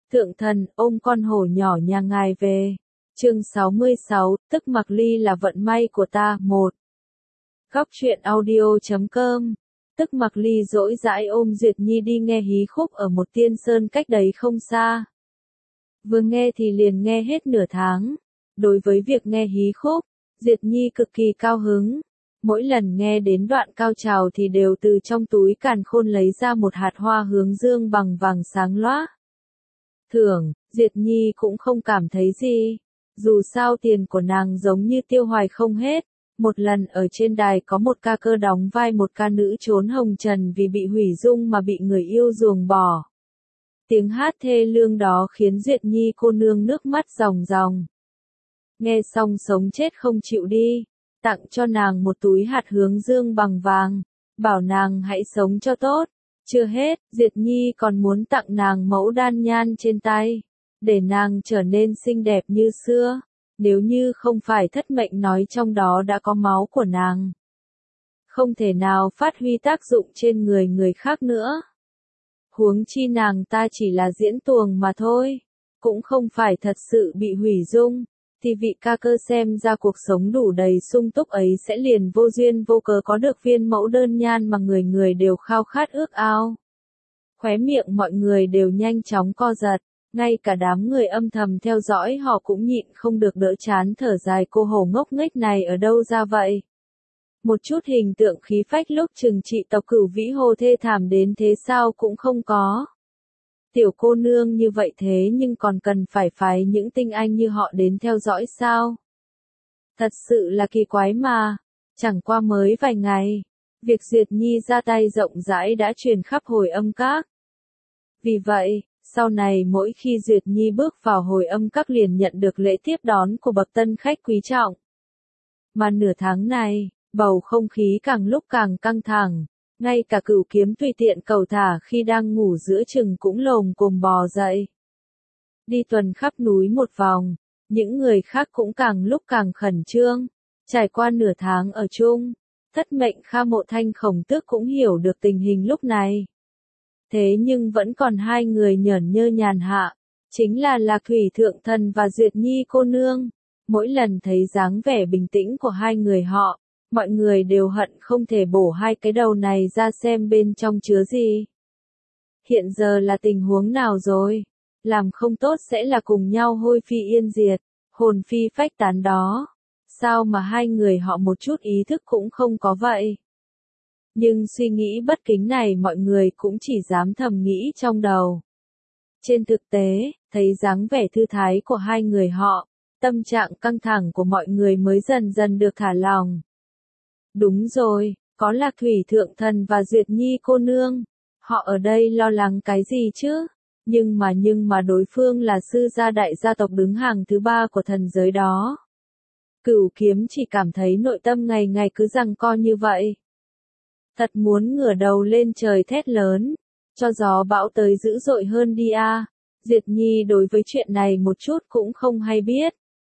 Thượng thần, ôm con hổ nhỏ nhà ngài về. Chương 66, tức Mạc Ly là vận may của ta. 1. Góc truyện audio.com. Tức Mạc Ly dỗi dãi ôm Duyệt Nhi đi nghe hí khúc ở một tiên sơn cách đấy không xa. Vừa nghe thì liền nghe hết nửa tháng. Đối với việc nghe hí khúc, Duyệt Nhi cực kỳ cao hứng. Mỗi lần nghe đến đoạn cao trào thì đều từ trong túi càn khôn lấy ra một hạt hoa hướng dương bằng vàng sáng loá. Thường, Duyệt Nhi cũng không cảm thấy gì. Dù sao tiền của nàng giống như tiêu hoài không hết. Một lần ở trên đài có một ca cơ đóng vai một ca nữ trốn hồng trần vì bị hủy dung mà bị người yêu ruồng bỏ. Tiếng hát thê lương đó khiến Duyệt Nhi cô nương nước mắt ròng ròng. Nghe xong sống chết không chịu đi, tặng cho nàng một túi hạt hướng dương bằng vàng, bảo nàng hãy sống cho tốt. Chưa hết, Duyệt Nhi còn muốn tặng nàng mẫu đan nhan trên tay, để nàng trở nên xinh đẹp như xưa, nếu như không phải thất mệnh nói trong đó đã có máu của nàng. Không thể nào phát huy tác dụng trên người người khác nữa. Huống chi nàng ta chỉ là diễn tuồng mà thôi, cũng không phải thật sự bị hủy dung, thì vị ca cơ xem ra cuộc sống đủ đầy sung túc ấy sẽ liền vô duyên vô cớ có được viên mẫu đơn nhan mà người người đều khao khát ước ao. Khóe miệng mọi người đều nhanh chóng co giật, ngay cả đám người âm thầm theo dõi họ cũng nhịn không được đỡ chán thở dài, cô hổ ngốc nghếch này ở đâu ra vậy? Một chút hình tượng khí phách lúc trừng trị tộc Cửu Vĩ Hồ thê thảm đến thế sao cũng không có. Tiểu cô nương như vậy thế nhưng còn cần phải phái những tinh anh như họ đến theo dõi sao? Thật sự là kỳ quái mà. Chẳng qua mới vài ngày, việc Duyệt Nhi ra tay rộng rãi đã truyền khắp Hồi Âm Các. Vì vậy, sau này mỗi khi Duyệt Nhi bước vào Hồi Âm Các liền nhận được lễ tiếp đón của bậc tân khách quý trọng. Mà nửa tháng này, bầu không khí càng lúc càng căng thẳng. Ngay cả Cửu Kiếm tùy tiện cầu thả khi đang ngủ giữa chừng cũng lồm cồm bò dậy. Đi tuần khắp núi một vòng, những người khác cũng càng lúc càng khẩn trương. Trải qua nửa tháng ở chung, thất mệnh Kha Mộ Thanh Khổng Tước cũng hiểu được tình hình lúc này. Thế nhưng vẫn còn hai người nhởn nhơ nhàn hạ, chính là Lạc Thủy Thượng Thần và Duyệt Nhi cô nương. Mỗi lần thấy dáng vẻ bình tĩnh của hai người họ, mọi người đều hận không thể bổ hai cái đầu này ra xem bên trong chứa gì. Hiện giờ là tình huống nào rồi? Làm không tốt sẽ là cùng nhau hôi phi yên diệt, hồn phi phách tán đó. Sao mà hai người họ một chút ý thức cũng không có vậy? Nhưng suy nghĩ bất kính này mọi người cũng chỉ dám thầm nghĩ trong đầu. Trên thực tế, thấy dáng vẻ thư thái của hai người họ, tâm trạng căng thẳng của mọi người mới dần dần được thả lỏng. Đúng rồi, có Lạc Thủy Thượng Thần và Duyệt Nhi cô nương. Họ ở đây lo lắng cái gì chứ? Nhưng mà đối phương là sư gia đại gia tộc đứng hàng thứ ba của thần giới đó. Cửu Kiếm chỉ cảm thấy nội tâm ngày ngày cứ giằng co như vậy. Thật muốn ngửa đầu lên trời thét lớn, cho gió bão tới dữ dội hơn đi a. Duyệt Nhi đối với chuyện này một chút cũng không hay biết.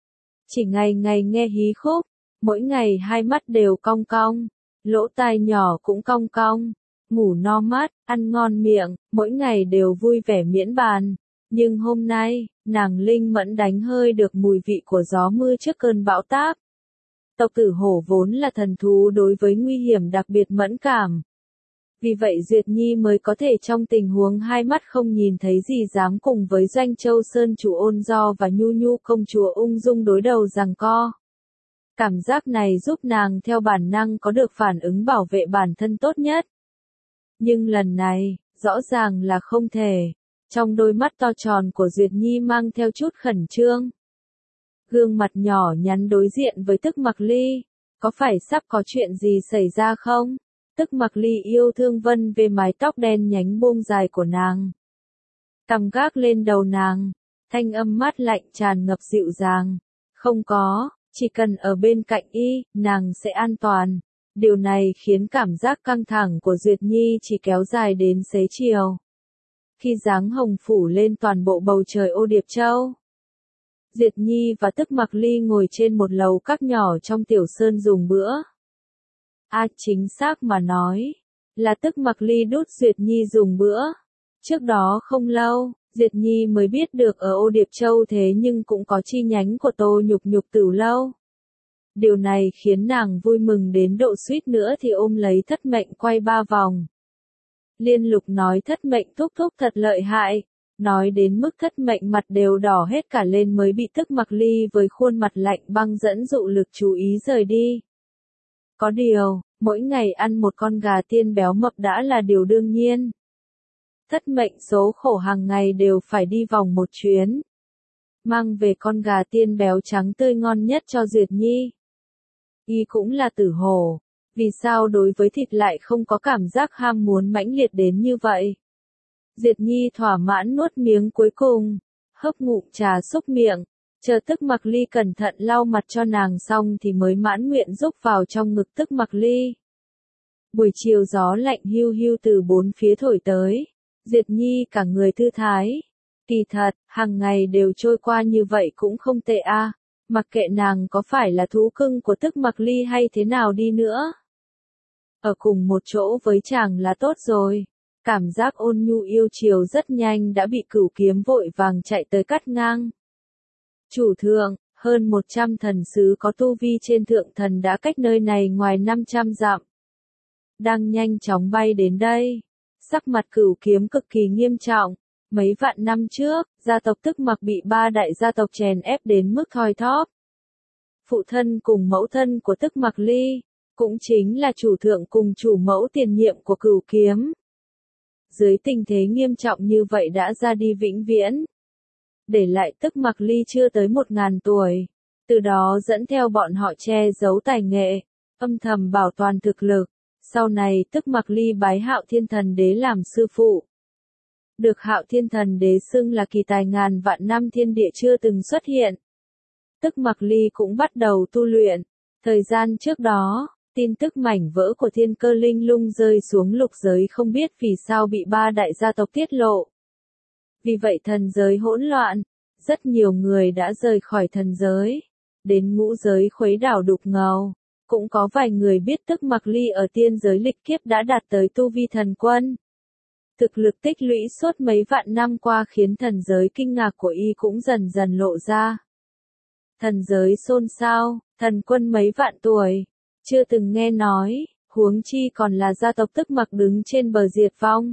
Chỉ ngày ngày nghe hí khúc, mỗi ngày hai mắt đều cong cong, lỗ tai nhỏ cũng cong cong, ngủ no mắt, ăn ngon miệng, mỗi ngày đều vui vẻ miễn bàn. Nhưng hôm nay, nàng linh mẫn đánh hơi được mùi vị của gió mưa trước cơn bão táp. Tộc Tử Hổ vốn là thần thú đối với nguy hiểm đặc biệt mẫn cảm. Vì vậy Duyệt Nhi mới có thể trong tình huống hai mắt không nhìn thấy gì dám cùng với Doanh Châu Sơn chủ Ôn Do và Nhu Nhu công chúa ung dung đối đầu giằng co. Cảm giác này giúp nàng theo bản năng có được phản ứng bảo vệ bản thân tốt nhất. Nhưng lần này, rõ ràng là không thể. Trong đôi mắt to tròn của Duyệt Nhi mang theo chút khẩn trương. Gương mặt nhỏ nhắn đối diện với Tức Mạc Ly. Có phải sắp có chuyện gì xảy ra không? Tức Mạc Ly yêu thương vân về mái tóc đen nhánh buông dài của nàng. Cằm gác lên đầu nàng. Thanh âm mát lạnh tràn ngập dịu dàng. Không có. Chỉ cần ở bên cạnh y, nàng sẽ an toàn. Điều này khiến cảm giác căng thẳng của Duyệt Nhi chỉ kéo dài đến xế chiều. Khi dáng hồng phủ lên toàn bộ bầu trời Ô Điệp Châu, Duyệt Nhi và Tức Mạc Ly ngồi trên một lầu các nhỏ trong tiểu sơn dùng bữa. Chính xác mà nói, là Tức Mạc Ly đút Duyệt Nhi dùng bữa. Trước đó không lâu, Diệt Nhi mới biết được ở Ô Điệp Châu thế nhưng cũng có chi nhánh của Tô Nhục Nhục Tửu Lâu. Điều này khiến nàng vui mừng đến độ suýt nữa thì ôm lấy Thất Mệnh quay 3 vòng. Liên Lục nói Thất Mệnh thúc thúc thật lợi hại, nói đến mức Thất Mệnh mặt đều đỏ hết cả lên mới bị Tức Mặc Ly với khuôn mặt lạnh băng dẫn dụ lực chú ý rời đi. Có điều, mỗi ngày ăn một con gà tiên béo mập đã là điều đương nhiên. Thất Mệnh số khổ hàng ngày đều phải đi vòng một chuyến. Mang về con gà tiên béo trắng tươi ngon nhất cho Duyệt Nhi. Y cũng là tử hồ, vì sao đối với thịt lại không có cảm giác ham muốn mãnh liệt đến như vậy? Diệt Nhi thỏa mãn nuốt miếng cuối cùng, hớp ngụm trà xúc miệng, chờ Tức Mặc Ly cẩn thận lau mặt cho nàng xong thì mới mãn nguyện rúc vào trong ngực Tức Mặc Ly. Buổi chiều gió lạnh hiu hiu từ bốn phía thổi tới, Diệt Nhi cả người thư thái. Kỳ thật, hàng ngày đều trôi qua như vậy cũng không tệ a. Mặc kệ nàng có phải là thú cưng của Tức Mặc Ly hay thế nào đi nữa. Ở cùng một chỗ với chàng là tốt rồi. Cảm giác ôn nhu yêu chiều rất nhanh đã bị Cửu Kiếm vội vàng chạy tới cắt ngang. Chủ thượng, hơn 100 thần sứ có tu vi trên thượng thần đã cách nơi này ngoài 500 dặm. Đang nhanh chóng bay đến đây. Sắc mặt Cửu Kiếm cực kỳ nghiêm trọng. Mấy vạn năm trước, gia tộc Tức Mặc bị 3 đại gia tộc chèn ép đến mức thoi thóp. Phụ thân cùng mẫu thân của Tức Mặc Ly, cũng chính là chủ thượng cùng chủ mẫu tiền nhiệm của Cửu Kiếm. Dưới tình thế nghiêm trọng như vậy đã ra đi vĩnh viễn. Để lại Tức Mặc Ly chưa tới 1000 tuổi. Từ đó dẫn theo bọn họ che giấu tài nghệ, âm thầm bảo toàn thực lực. Sau này Tức Mặc Ly bái Hạo Thiên Thần Đế làm sư phụ. Được Hạo Thiên Thần Đế xưng là kỳ tài ngàn vạn năm thiên địa chưa từng xuất hiện. Tức Mặc Ly cũng bắt đầu tu luyện. Thời gian trước đó, tin tức mảnh vỡ của Thiên Cơ Linh Lung rơi xuống lục giới không biết vì sao bị 3 đại gia tộc tiết lộ. Vì vậy thần giới hỗn loạn, rất nhiều người đã rời khỏi thần giới, đến ngũ giới khuấy đảo đục ngầu. Cũng có vài người biết Tức Mặc Ly ở tiên giới lịch kiếp đã đạt tới tu vi thần quân. Thực lực tích lũy suốt mấy vạn năm qua khiến thần giới kinh ngạc của y cũng dần dần lộ ra. Thần giới xôn xao, thần quân mấy vạn tuổi, chưa từng nghe nói, huống chi còn là gia tộc Tức Mặc đứng trên bờ diệt vong.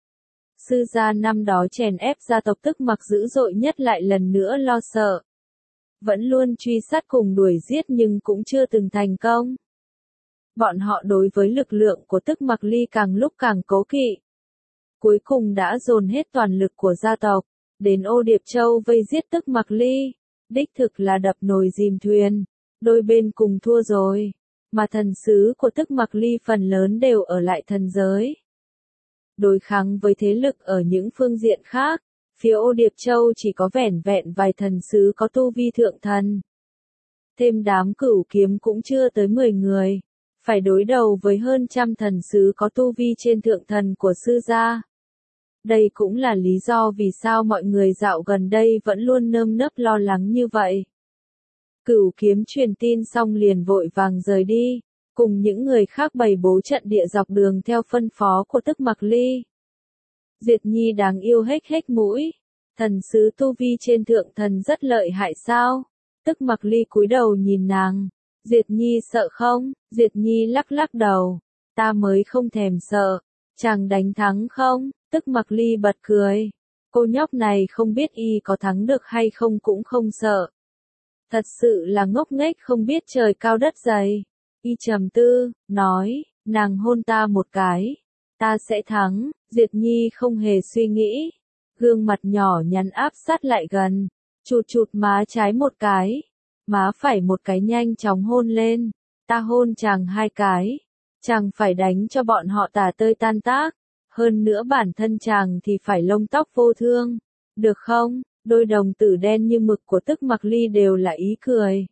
Sư gia năm đó chèn ép gia tộc Tức Mặc dữ dội nhất lại lần nữa lo sợ. Vẫn luôn truy sát cùng đuổi giết nhưng cũng chưa từng thành công. Bọn họ đối với lực lượng của Tức Mặc Ly càng lúc càng cố kỵ. Cuối cùng đã dồn hết toàn lực của gia tộc, đến Ô Điệp Châu vây giết Tức Mặc Ly. Đích thực là đập nồi dìm thuyền, đôi bên cùng thua rồi. Mà thần sứ của Tức Mặc Ly phần lớn đều ở lại thần giới. Đối kháng với thế lực ở những phương diện khác, phía Ô Điệp Châu chỉ có vẻn vẹn vài thần sứ có tu vi thượng thần. Thêm đám Cửu Kiếm cũng chưa tới 10 người, phải đối đầu với hơn trăm thần sứ có tu vi trên thượng thần của sư gia. Đây cũng là lý do vì sao mọi người dạo gần đây vẫn luôn nơm nớp lo lắng như vậy. Cửu Kiếm truyền tin xong liền vội vàng rời đi, cùng những người khác bày bố trận địa dọc đường theo phân phó của Tức Mặc Ly. Diệt Nhi đáng yêu hết hết mũi, thần sứ tu vi trên thượng thần rất lợi hại sao? Tức Mặc Ly cúi đầu nhìn nàng, Diệt Nhi sợ không? Diệt Nhi lắc lắc đầu, ta mới không thèm sợ, chàng đánh thắng không? Tức Mặc Ly bật cười, cô nhóc này không biết y có thắng được hay không cũng không sợ. Thật sự là ngốc nghếch không biết trời cao đất dày. Y trầm tư, nói, nàng hôn ta một cái, ta sẽ thắng. Diệt Nhi không hề suy nghĩ, gương mặt nhỏ nhắn áp sát lại gần, chụt chụt má trái một cái, má phải một cái nhanh chóng hôn lên, ta hôn chàng 2 cái, chàng phải đánh cho bọn họ tả tơi tan tác, hơn nữa bản thân chàng thì phải lông tóc vô thương, được không? Đôi đồng tử đen như mực của Tức Mặc Ly đều là ý cười.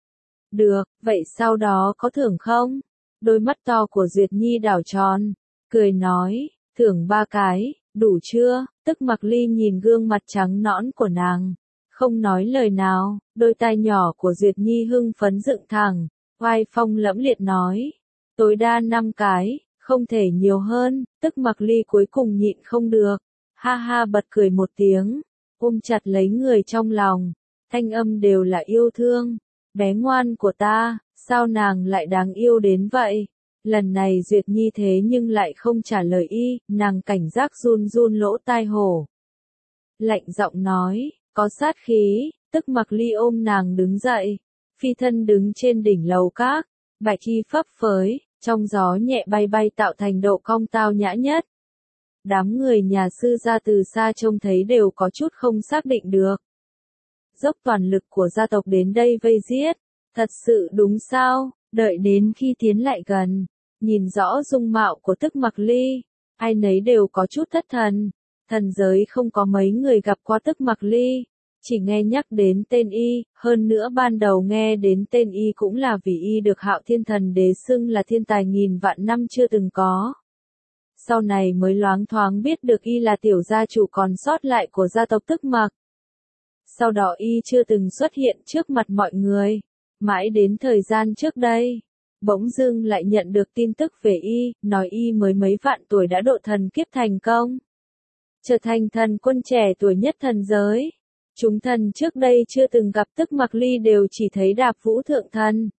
Được, vậy sau đó có thưởng không? Đôi mắt to của Duyệt Nhi đảo tròn, cười nói, thưởng 3 cái, đủ chưa? Tức Mặc Ly nhìn gương mặt trắng nõn của nàng, không nói lời nào, đôi tai nhỏ của Duyệt Nhi hưng phấn dựng thẳng, oai phong lẫm liệt nói, tối đa 5 cái, không thể nhiều hơn. Tức Mặc Ly cuối cùng nhịn không được, Ha ha bật cười một tiếng, ôm chặt lấy người trong lòng, thanh âm đều là yêu thương. Bé ngoan của ta, sao nàng lại đáng yêu đến vậy? Lần này Duyệt Nhi thế nhưng lại không trả lời y, nàng cảnh giác run run lỗ tai hổ. Lạnh giọng nói, có sát khí, tức Mặc Ly ôm nàng đứng dậy, phi thân đứng trên đỉnh lầu các, bạch y phấp phới, trong gió nhẹ bay bay tạo thành độ cong tao nhã nhất. Đám người nhà sư gia từ xa trông thấy đều có chút không xác định được. Dốc toàn lực của gia tộc đến đây vây giết, thật sự đúng sao? Đợi đến khi tiến lại gần, nhìn rõ dung mạo của tức Mặc Ly, ai nấy đều có chút thất thần. Thần giới không có mấy người gặp qua tức Mặc Ly, chỉ nghe nhắc đến tên y, hơn nữa ban đầu nghe đến tên y cũng là vì y được Hạo Thiên Thần Đế xưng là thiên tài nghìn vạn năm chưa từng có. Sau này mới loáng thoáng biết được y là tiểu gia chủ còn sót lại của gia tộc tức Mặc. Sau đó y chưa từng xuất hiện trước mặt mọi người, mãi đến thời gian trước đây, bỗng dưng lại nhận được tin tức về y, nói y mới mấy vạn tuổi đã độ thần kiếp thành công, trở thành thần quân trẻ tuổi nhất thần giới. Chúng thần trước đây chưa từng gặp tức Mặc Ly đều chỉ thấy Đạp Vũ Thượng Thần.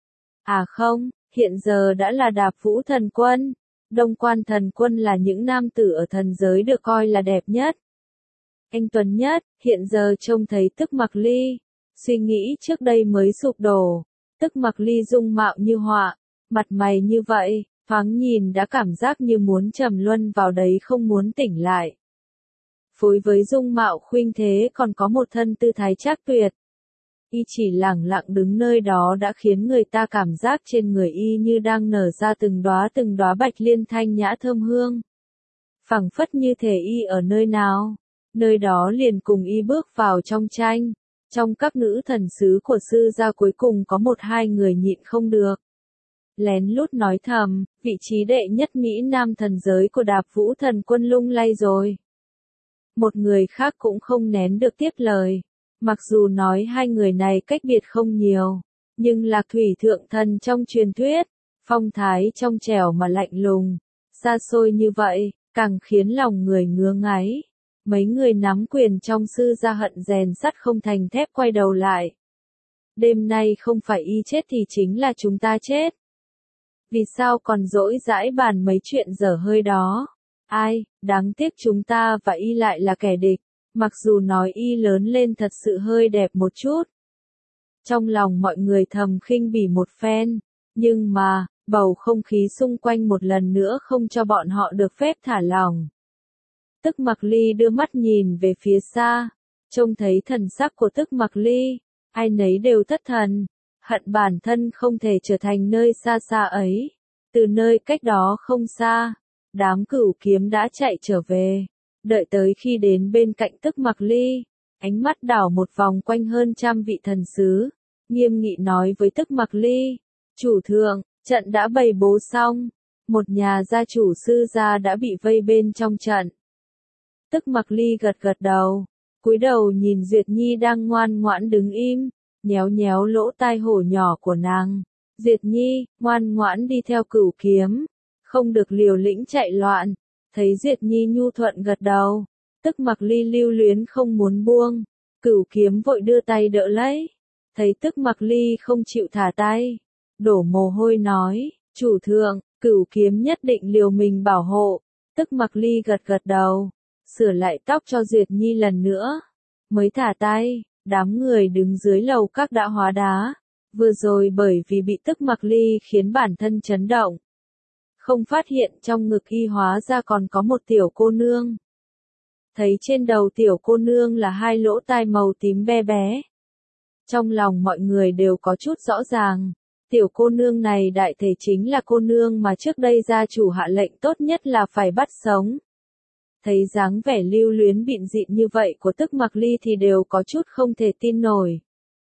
À không, hiện giờ đã là Đạp Vũ Thần Quân. Đông Quan Thần Quân là những nam tử ở thần giới được coi là đẹp nhất, anh tuấn nhất, hiện giờ trông thấy tức Mặc Ly, suy nghĩ trước đây mới sụp đổ. Tức Mặc Ly dung mạo như họa, mặt mày như vậy, thoáng nhìn đã cảm giác như muốn trầm luân vào đấy không muốn tỉnh lại. Phối với dung mạo khuynh thế còn có một thân tư thái trác tuyệt. Y chỉ lẳng lặng đứng nơi đó đã khiến người ta cảm giác trên người y như đang nở ra từng đóa bạch liên thanh nhã thơm hương. Phảng phất như thể y ở nơi nào, nơi đó liền cùng y bước vào trong tranh. Trong các nữ thần sứ của sư gia cuối cùng có một hai người nhịn không được. Lén lút nói thầm, vị trí đệ nhất Mỹ Nam thần giới của Đạp Vũ Thần Quân lung lay rồi. Một người khác cũng không nén được tiếp lời. Mặc dù nói hai người này cách biệt không nhiều, nhưng Lạc Thủy Thượng Thần trong truyền thuyết, phong thái trong trẻo mà lạnh lùng, xa xôi như vậy, càng khiến lòng người ngứa ngáy. Mấy người nắm quyền trong sư gia hận rèn sắt không thành thép quay đầu lại. Đêm nay không phải y chết thì chính là chúng ta chết. Vì sao còn dỗi dãi bàn mấy chuyện dở hơi đó? Ai, đáng tiếc chúng ta và y lại là kẻ địch, mặc dù nói y lớn lên thật sự hơi đẹp một chút. Trong lòng mọi người thầm khinh bỉ một phen, nhưng mà, bầu không khí xung quanh một lần nữa không cho bọn họ được phép thả lỏng. Tức Mặc Ly đưa mắt nhìn về phía xa, trông thấy thần sắc của tức Mặc Ly, ai nấy đều thất thần, hận bản thân không thể trở thành nơi xa xa ấy. Từ nơi cách đó không xa, đám Cửu Kiếm đã chạy trở về, đợi tới khi đến bên cạnh tức Mặc Ly, ánh mắt đảo một vòng quanh hơn trăm vị thần sứ, nghiêm nghị nói với tức Mặc Ly, chủ thượng, trận đã bày bố xong, một nhà gia chủ sư gia đã bị vây bên trong trận. Tức Mặc Ly gật gật đầu, cúi đầu nhìn Duyệt Nhi đang ngoan ngoãn đứng im, nhéo nhéo lỗ tai hổ nhỏ của nàng. Duyệt Nhi, ngoan ngoãn đi theo Cửu Kiếm, không được liều lĩnh chạy loạn. Thấy Duyệt Nhi nhu thuận gật đầu, tức Mặc Ly lưu luyến không muốn buông, Cửu Kiếm vội đưa tay đỡ lấy. Thấy tức Mặc Ly không chịu thả tay, đổ mồ hôi nói, chủ thượng, Cửu Kiếm nhất định liều mình bảo hộ. Tức Mặc Ly gật gật đầu, sửa lại tóc cho Duyệt Nhi lần nữa, mới thả tay. Đám người đứng dưới lầu các đã hóa đá, vừa rồi bởi vì bị tức Mặc Ly khiến bản thân chấn động, không phát hiện trong ngực y hóa ra còn có một tiểu cô nương. Thấy trên đầu tiểu cô nương là hai lỗ tai màu tím be bé. Trong lòng mọi người đều có chút rõ ràng, tiểu cô nương này đại thể chính là cô nương mà trước đây gia chủ hạ lệnh tốt nhất là phải bắt sống. Thấy dáng vẻ lưu luyến bịn dịn như vậy của tức Mặc Ly thì đều có chút không thể tin nổi.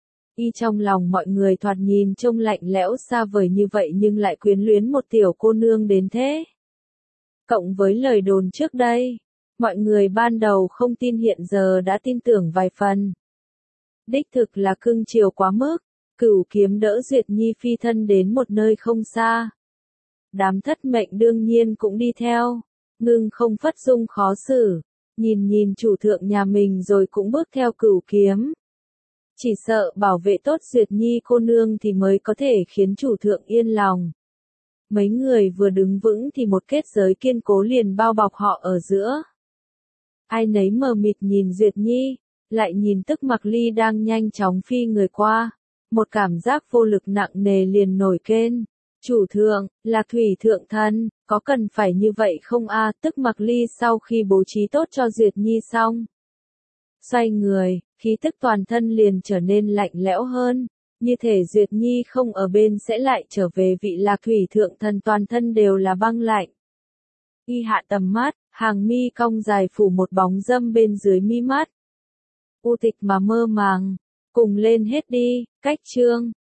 Y trong lòng mọi người thoạt nhìn trông lạnh lẽo xa vời như vậy nhưng lại quyến luyến một tiểu cô nương đến thế. Cộng với lời đồn trước đây, mọi người ban đầu không tin hiện giờ đã tin tưởng vài phần. Đích thực là cưng chiều quá mức, Cửu Kiếm đỡ Duyệt Nhi phi thân đến một nơi không xa. Đám thất mệnh đương nhiên cũng đi theo. Ngưng không phất dung khó xử, nhìn chủ thượng nhà mình rồi cũng bước theo Cửu Kiếm. Chỉ sợ bảo vệ tốt Duyệt Nhi cô nương thì mới có thể khiến chủ thượng yên lòng. Mấy người vừa đứng vững thì một kết giới kiên cố liền bao bọc họ ở giữa. Ai nấy mờ mịt nhìn Duyệt Nhi, lại nhìn Tức Mặc Ly đang nhanh chóng phi người qua. Một cảm giác vô lực nặng nề liền nổi lên. Chủ thượng, là thủy thượng thân, có cần phải như vậy không a? Tức Mặc Ly sau khi bố trí tốt cho Duyệt Nhi xong, xoay người, khí tức toàn thân liền trở nên lạnh lẽo hơn. Như thể Duyệt Nhi không ở bên sẽ lại trở về vị Lạc thủy thượng thần, toàn thân đều là băng lạnh. Y hạ tầm mắt, hàng mi cong dài phủ một bóng râm bên dưới mi mắt. U tịch mà mơ màng, cùng lên hết đi, cách chương.